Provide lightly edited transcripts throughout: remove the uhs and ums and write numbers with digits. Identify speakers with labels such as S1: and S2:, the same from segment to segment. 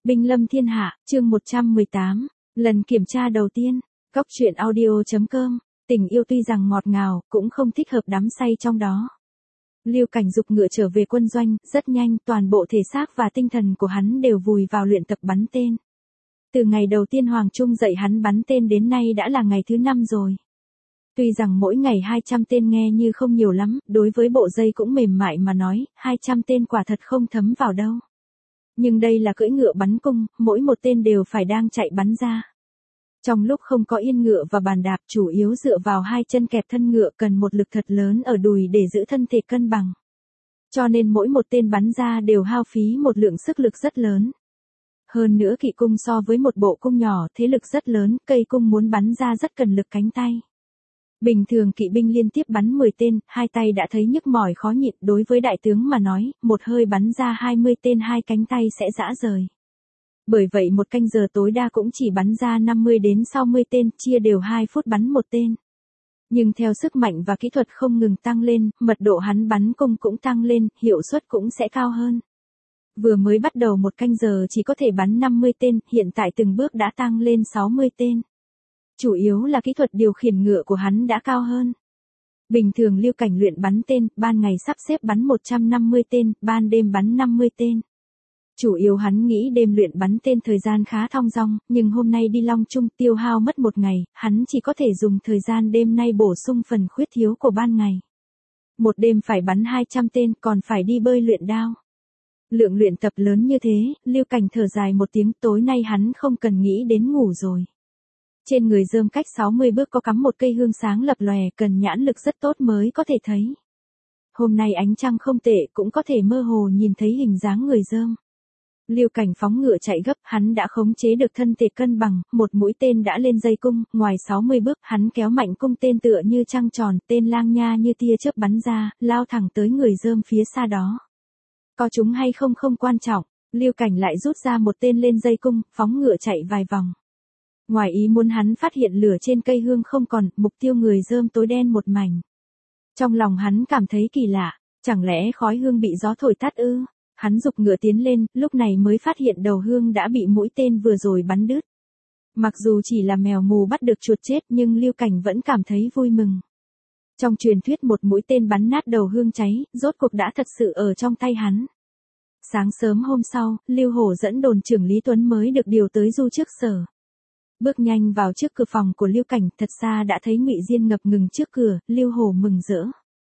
S1: Binh lâm thiên hạ, chương 118, lần kiểm tra đầu tiên, Cóc truyện audio.com, tình yêu tuy rằng ngọt ngào, cũng không thích hợp đắm say trong đó. Lưu Cảnh dục ngựa trở về quân doanh, rất nhanh, toàn bộ thể xác và tinh thần của hắn đều vùi vào luyện tập bắn tên. Từ ngày đầu tiên Hoàng Trung dạy hắn bắn tên đến nay đã là ngày thứ 5 rồi. Tuy rằng mỗi ngày 200 tên nghe như không nhiều lắm, đối với bộ dây cũng mềm mại mà nói, 200 tên quả thật không thấm vào đâu. Nhưng đây là cưỡi ngựa bắn cung, mỗi một tên đều phải đang chạy bắn ra. Trong lúc không có yên ngựa và bàn đạp, chủ yếu dựa vào hai chân kẹp thân ngựa, cần một lực thật lớn ở đùi để giữ thân thể cân bằng. Cho nên mỗi một tên bắn ra đều hao phí một lượng sức lực rất lớn. Hơn nữa kỵ cung so với một bộ cung nhỏ, thế lực rất lớn, cây cung muốn bắn ra rất cần lực cánh tay. Bình thường kỵ binh liên tiếp bắn 10 tên, hai tay đã thấy nhức mỏi khó nhịn, đối với đại tướng mà nói, một hơi bắn ra 20 tên hai cánh tay sẽ rã rời. Bởi vậy một canh giờ tối đa cũng chỉ bắn ra 50 đến 60 tên, chia đều 2 phút bắn một tên. Nhưng theo sức mạnh và kỹ thuật không ngừng tăng lên, mật độ hắn bắn cung cũng tăng lên, hiệu suất cũng sẽ cao hơn. Vừa mới bắt đầu một canh giờ chỉ có thể bắn 50 tên, hiện tại từng bước đã tăng lên 60 tên. Chủ yếu là kỹ thuật điều khiển ngựa của hắn đã cao hơn. Bình thường Lưu Cảnh luyện bắn tên, ban ngày sắp xếp bắn 150 tên, ban đêm bắn 50 tên. Chủ yếu hắn nghĩ đêm luyện bắn tên thời gian khá thong dong, nhưng hôm nay đi Long Trung tiêu hao mất một ngày, hắn chỉ có thể dùng thời gian đêm nay bổ sung phần khuyết thiếu của ban ngày. Một đêm phải bắn 200 tên, còn phải đi bơi luyện đao. Lượng luyện tập lớn như thế, Lưu Cảnh thở dài một tiếng, tối nay hắn không cần nghĩ đến ngủ rồi. Trên người rơm cách 60 bước có cắm một cây hương sáng lập lòe, cần nhãn lực rất tốt mới có thể thấy. Hôm nay ánh trăng không tệ, cũng có thể mơ hồ nhìn thấy hình dáng người rơm. Lưu Cảnh phóng ngựa chạy gấp, hắn đã khống chế được thân thể cân bằng, một mũi tên đã lên dây cung, ngoài 60 bước, hắn kéo mạnh cung tên tựa như trăng tròn, tên lang nha như tia chớp bắn ra, lao thẳng tới người rơm phía xa đó. Có trúng hay không không quan trọng, Lưu Cảnh lại rút ra một tên lên dây cung, phóng ngựa chạy vài vòng. Ngoài ý muốn hắn phát hiện lửa trên cây hương không còn, mục tiêu người rơm tối đen một mảnh. Trong lòng hắn cảm thấy kỳ lạ, chẳng lẽ khói hương bị gió thổi tắt ư? Hắn giục ngựa tiến lên, lúc này mới phát hiện đầu hương đã bị mũi tên vừa rồi bắn đứt. Mặc dù chỉ là mèo mù bắt được chuột chết nhưng Lưu Cảnh vẫn cảm thấy vui mừng. Trong truyền thuyết một mũi tên bắn nát đầu hương cháy, rốt cuộc đã thật sự ở trong tay hắn. Sáng sớm hôm sau, Lưu Hổ dẫn đồn trưởng Lý Tuấn mới được điều tới Du Trước Sở. Bước nhanh vào trước cửa phòng của Lưu Cảnh, thật xa đã thấy Ngụy Diên ngập ngừng trước cửa, Lưu Hổ mừng rỡ.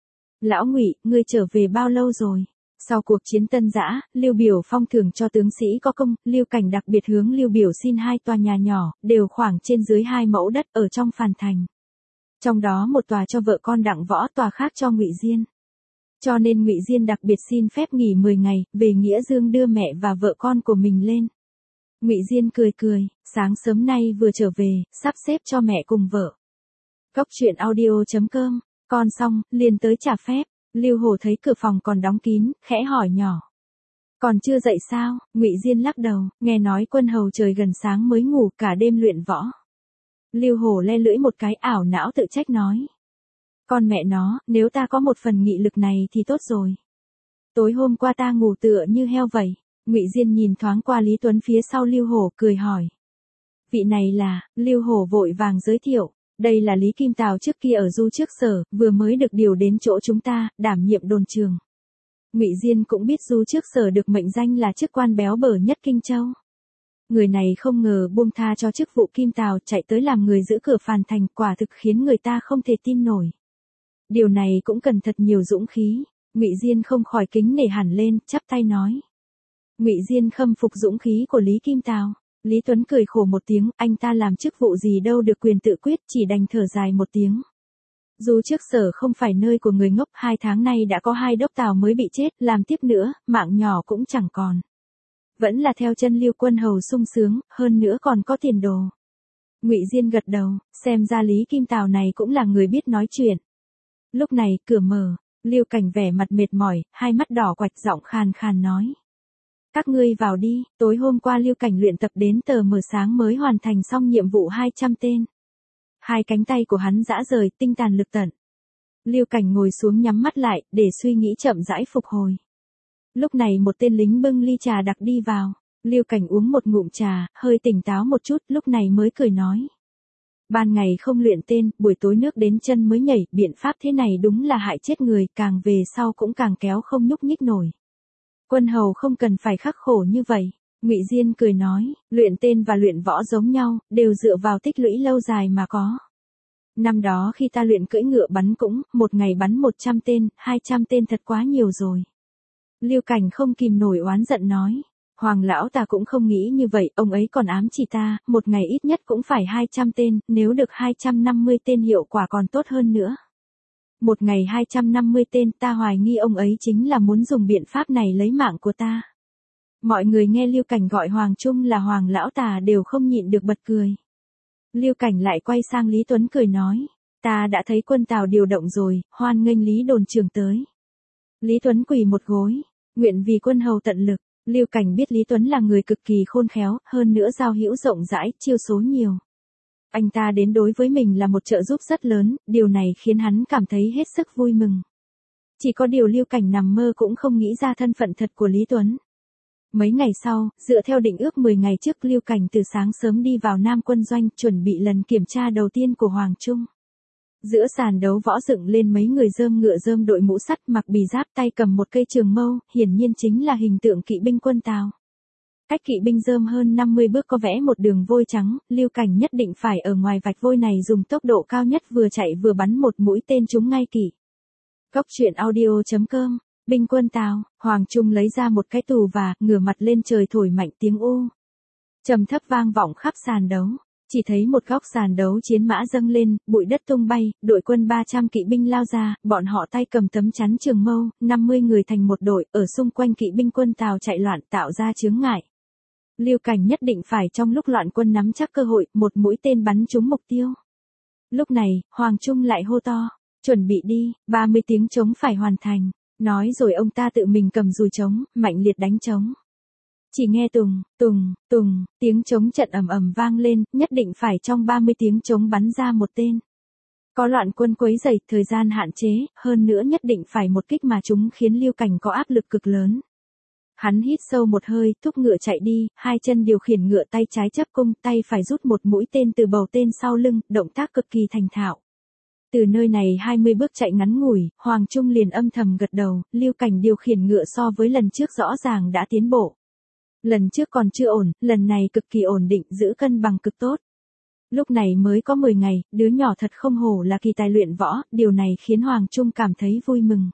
S1: Lão Ngụy, ngươi trở về bao lâu rồi? Sau cuộc chiến Tân Giã, Lưu Biểu phong thưởng cho tướng sĩ có công, Lưu Cảnh đặc biệt hướng Lưu Biểu xin 2 tòa nhà nhỏ, đều khoảng trên dưới 2 mẫu đất ở trong Phàn Thành. Trong đó một tòa cho vợ con Đặng Võ, tòa khác cho Ngụy Diên. Cho nên Ngụy Diên đặc biệt xin phép nghỉ 10 ngày, về Nghĩa Dương đưa mẹ và vợ con của mình lên. Ngụy Diên cười cười, sáng sớm nay vừa trở về, sắp xếp cho mẹ cùng vợ. Cóc truyện audio.com, con xong, liền tới trả phép. Lưu Hổ thấy cửa phòng còn đóng kín, khẽ hỏi nhỏ. Còn chưa dậy sao? Ngụy Diên lắc đầu, nghe nói quân hầu trời gần sáng mới ngủ, cả đêm luyện võ. Lưu Hổ le lưỡi một cái, ảo não tự trách nói. Con mẹ nó, nếu ta có một phần nghị lực này thì tốt rồi. Tối hôm qua ta ngủ tựa như heo vậy. Ngụy Diên nhìn thoáng qua Lý Tuấn phía sau Lưu Hổ, cười hỏi. Vị này là, Lưu Hổ vội vàng giới thiệu. Đây là Lý Kim Tào trước kia ở Du Trước Sở, vừa mới được điều đến chỗ chúng ta, đảm nhiệm đồn trường. Ngụy Diên cũng biết Du Trước Sở được mệnh danh là chức quan béo bở nhất Kinh Châu. Người này không ngờ buông tha cho chức vụ Kim Tào, chạy tới làm người giữ cửa Phàn Thành, quả thực khiến người ta không thể tin nổi. Điều này cũng cần thật nhiều dũng khí. Ngụy Diên không khỏi kính nể hẳn lên, chắp tay nói. Ngụy Diên khâm phục dũng khí của Lý Kim Tào. Lý Tuấn cười khổ một tiếng, anh ta làm chức vụ gì đâu được quyền tự quyết, chỉ đành thở dài một tiếng. Du Trước Sở không phải nơi của người ngốc, 2 tháng nay đã có 2 đốc tào mới bị chết, làm tiếp nữa, mạng nhỏ cũng chẳng còn. Vẫn là theo chân Lưu quân hầu sung sướng, hơn nữa còn có tiền đồ. Ngụy Diên gật đầu, xem ra Lý Kim Tào này cũng là người biết nói chuyện. Lúc này, cửa mở, Lưu Cảnh vẻ mặt mệt mỏi, hai mắt đỏ quạch, giọng khàn khàn nói. Các ngươi vào đi, tối hôm qua Lưu Cảnh luyện tập đến tờ mờ sáng mới hoàn thành xong nhiệm vụ 200 tên. Hai cánh tay của hắn rã rời, tinh tàn lực tận. Lưu Cảnh ngồi xuống nhắm mắt lại, để suy nghĩ chậm rãi phục hồi. Lúc này một tên lính bưng ly trà đặc đi vào. Lưu Cảnh uống một ngụm trà, hơi tỉnh táo một chút, lúc này mới cười nói. Ban ngày không luyện tên, buổi tối nước đến chân mới nhảy, biện pháp thế này đúng là hại chết người, càng về sau cũng càng kéo không nhúc nhích nổi. Quân hầu không cần phải khắc khổ như vậy. Ngụy Diên cười nói, luyện tên và luyện võ giống nhau, đều dựa vào tích lũy lâu dài mà có. Năm đó khi ta luyện cưỡi ngựa bắn cũng, một ngày bắn 100 tên, 200 tên thật quá nhiều rồi. Lưu Cảnh không kìm nổi oán giận nói. Hoàng lão ta cũng không nghĩ như vậy, ông ấy còn ám chỉ ta, một ngày ít nhất cũng phải 200 tên, nếu được 250 tên hiệu quả còn tốt hơn nữa. Một ngày 250 tên, ta hoài nghi ông ấy chính là muốn dùng biện pháp này lấy mạng của ta. Mọi người nghe Lưu Cảnh gọi Hoàng Trung là Hoàng lão tà đều không nhịn được bật cười. Lưu Cảnh lại quay sang Lý Tuấn cười nói, ta đã thấy quân Tào điều động rồi, hoan nghênh Lý đồn trưởng tới. Lý Tuấn quỳ một gối, nguyện vì quân hầu tận lực. Lưu Cảnh biết Lý Tuấn là người cực kỳ khôn khéo, hơn nữa giao hữu rộng rãi, chiêu số nhiều. Anh ta đến đối với mình là một trợ giúp rất lớn, điều này khiến hắn cảm thấy hết sức vui mừng. Chỉ có điều Lưu Cảnh nằm mơ cũng không nghĩ ra thân phận thật của Lý Tuấn. Mấy ngày sau, dựa theo định ước 10 ngày trước, Lưu Cảnh từ sáng sớm đi vào Nam Quân Doanh, chuẩn bị lần kiểm tra đầu tiên của Hoàng Trung. Giữa sàn đấu võ dựng lên mấy người rơm ngựa rơm đội mũ sắt, mặc bì giáp, tay cầm một cây trường mâu, hiển nhiên chính là hình tượng kỵ binh quân Tào. Cách kỵ binh rơm hơn 50 bước có vẽ một đường vôi trắng, Lưu Cảnh nhất định phải ở ngoài vạch vôi này dùng tốc độ cao nhất vừa chạy vừa bắn một mũi tên trúng ngay kỵ. Cốc truyện audio.com. Binh quân Tào. Hoàng Trung lấy ra một cái tù và ngửa mặt lên trời thổi mạnh tiếng u trầm thấp vang vọng khắp sàn đấu. Chỉ thấy một góc sàn đấu chiến mã dâng lên, bụi đất tung bay, đội quân 300 kỵ binh lao ra, bọn họ tay cầm tấm chắn trường mâu, 50 người thành một đội, ở xung quanh kỵ binh quân Tào chạy loạn tạo ra chướng ngại. Lưu Cảnh nhất định phải trong lúc loạn quân nắm chắc cơ hội, một mũi tên bắn trúng mục tiêu. Lúc này, Hoàng Trung lại hô to, chuẩn bị đi, 30 tiếng trống phải hoàn thành. Nói rồi ông ta tự mình cầm dùi trống, mạnh liệt đánh trống. Chỉ nghe tùng, tùng, tùng, tiếng trống trận ầm ầm vang lên, nhất định phải trong 30 tiếng trống bắn ra một tên. Có loạn quân quấy rầy, thời gian hạn chế, hơn nữa nhất định phải một kích mà chúng khiến Lưu Cảnh có áp lực cực lớn. Hắn hít sâu một hơi, thúc ngựa chạy đi, hai chân điều khiển ngựa, tay trái chấp cung, tay phải rút một mũi tên từ bầu tên sau lưng, động tác cực kỳ thành thạo. Từ nơi này 20 bước chạy ngắn ngủi, Hoàng Trung liền âm thầm gật đầu, Lưu Cảnh điều khiển ngựa so với lần trước rõ ràng đã tiến bộ. Lần trước còn chưa ổn, lần này cực kỳ ổn định, giữ cân bằng cực tốt. Lúc này mới có 10 ngày, đứa nhỏ thật không hổ là kỳ tài luyện võ, điều này khiến Hoàng Trung cảm thấy vui mừng.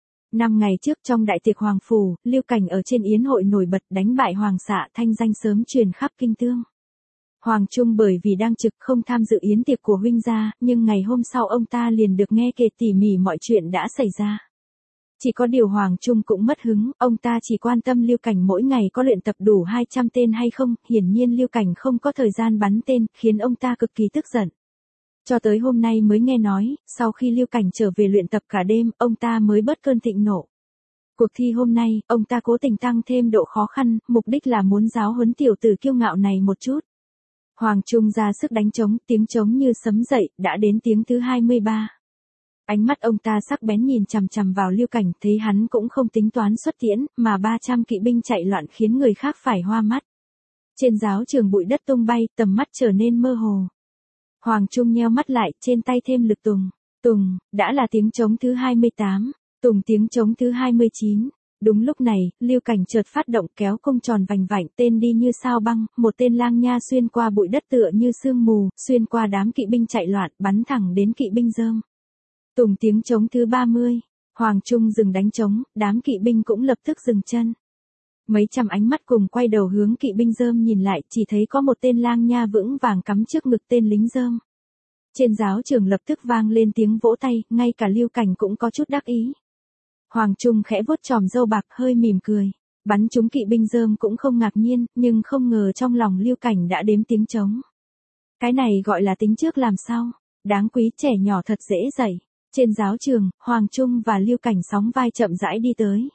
S1: 5 ngày trước trong đại tiệc Hoàng Phủ, Lưu Cảnh ở trên yến hội nổi bật đánh bại Hoàng Xạ, thanh danh sớm truyền khắp kinh tương. Hoàng Trung bởi vì đang trực không tham dự yến tiệc của huynh gia, nhưng ngày hôm sau ông ta liền được nghe kể tỉ mỉ mọi chuyện đã xảy ra. Chỉ có điều Hoàng Trung cũng mất hứng, ông ta chỉ quan tâm Lưu Cảnh mỗi ngày có luyện tập đủ 200 tên hay không, hiển nhiên Lưu Cảnh không có thời gian bắn tên, khiến ông ta cực kỳ tức giận. Cho tới hôm nay mới nghe nói, sau khi Lưu Cảnh trở về luyện tập cả đêm, ông ta mới bớt cơn thịnh nộ. Cuộc thi hôm nay, ông ta cố tình tăng thêm độ khó khăn, mục đích là muốn giáo huấn tiểu tử kiêu ngạo này một chút. Hoàng Trung ra sức đánh trống, tiếng trống như sấm dậy, đã đến tiếng thứ 23. Ánh mắt ông ta sắc bén nhìn chằm chằm vào Lưu Cảnh, thấy hắn cũng không tính toán xuất tiễn, mà 300 kỵ binh chạy loạn khiến người khác phải hoa mắt. Trên giáo trường bụi đất tung bay, tầm mắt trở nên mơ hồ. Hoàng Trung nheo mắt lại, trên tay thêm lực tùng, tùng, đã là tiếng trống thứ 28, tùng tiếng trống thứ 29. Đúng lúc này, Lưu Cảnh chợt phát động kéo cung tròn vành vạnh, tên đi như sao băng, một tên lang nha xuyên qua bụi đất tựa như sương mù, xuyên qua đám kỵ binh chạy loạn, bắn thẳng đến kỵ binh rơm. Tùng tiếng trống thứ 30, Hoàng Trung dừng đánh trống, đám kỵ binh cũng lập tức dừng chân. Mấy trăm ánh mắt cùng quay đầu hướng kỵ binh rơm nhìn lại, chỉ thấy có một tên lang nha vững vàng cắm trước ngực tên lính rơm. Trên giáo trường lập tức vang lên tiếng vỗ tay, ngay cả Lưu Cảnh cũng có chút đắc ý. Hoàng Trung khẽ vuốt chòm râu bạc hơi mỉm cười. Bắn trúng kỵ binh rơm cũng không ngạc nhiên, nhưng không ngờ trong lòng Lưu Cảnh đã đếm tiếng trống. Cái này gọi là tính trước làm sao. Đáng quý trẻ nhỏ thật dễ dạy. Trên giáo trường, Hoàng Trung và Lưu Cảnh sóng vai chậm rãi đi tới.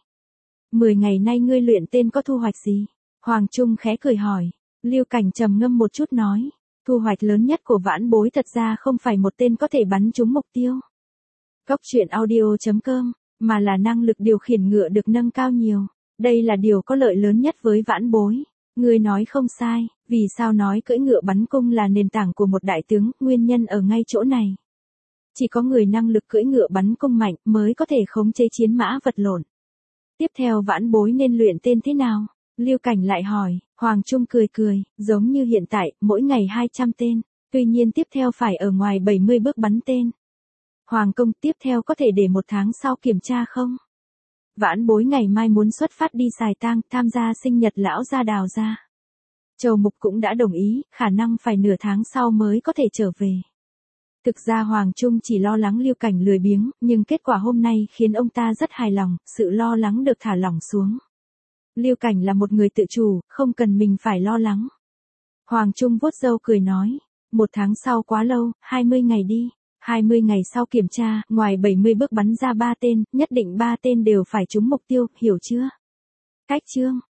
S1: 10 ngày nay ngươi luyện tên có thu hoạch gì? Hoàng Trung khẽ cười hỏi. Lưu Cảnh trầm ngâm một chút nói. Thu hoạch lớn nhất của vãn bối thật ra không phải một tên có thể bắn trúng mục tiêu. Cốc truyện audio.com, mà là năng lực điều khiển ngựa được nâng cao nhiều. Đây là điều có lợi lớn nhất với vãn bối. Ngươi nói không sai, vì sao nói cưỡi ngựa bắn cung là nền tảng của một đại tướng, nguyên nhân ở ngay chỗ này. Chỉ có người năng lực cưỡi ngựa bắn cung mạnh mới có thể khống chế chiến mã vật lộn. Tiếp theo vãn bối nên luyện tên thế nào? Lưu Cảnh lại hỏi, Hoàng Trung cười cười, giống như hiện tại, mỗi ngày 200 tên, tuy nhiên tiếp theo phải ở ngoài 70 bước bắn tên. Hoàng công tiếp theo có thể để một tháng sau kiểm tra không? Vãn bối ngày mai muốn xuất phát đi Sài Tang, tham gia sinh nhật lão gia Đào gia. Châu Mục cũng đã đồng ý, khả năng phải nửa tháng sau mới có thể trở về. Thực ra Hoàng Trung chỉ lo lắng Lưu Cảnh lười biếng, nhưng kết quả hôm nay khiến ông ta rất hài lòng, sự lo lắng được thả lỏng xuống. Lưu Cảnh là một người tự chủ, không cần mình phải lo lắng. Hoàng Trung vuốt râu cười nói, một tháng sau quá lâu, 20 ngày đi. 20 ngày sau kiểm tra, ngoài 70 bước bắn ra 3 tên, nhất định 3 tên đều phải trúng mục tiêu, hiểu chưa? Cách chương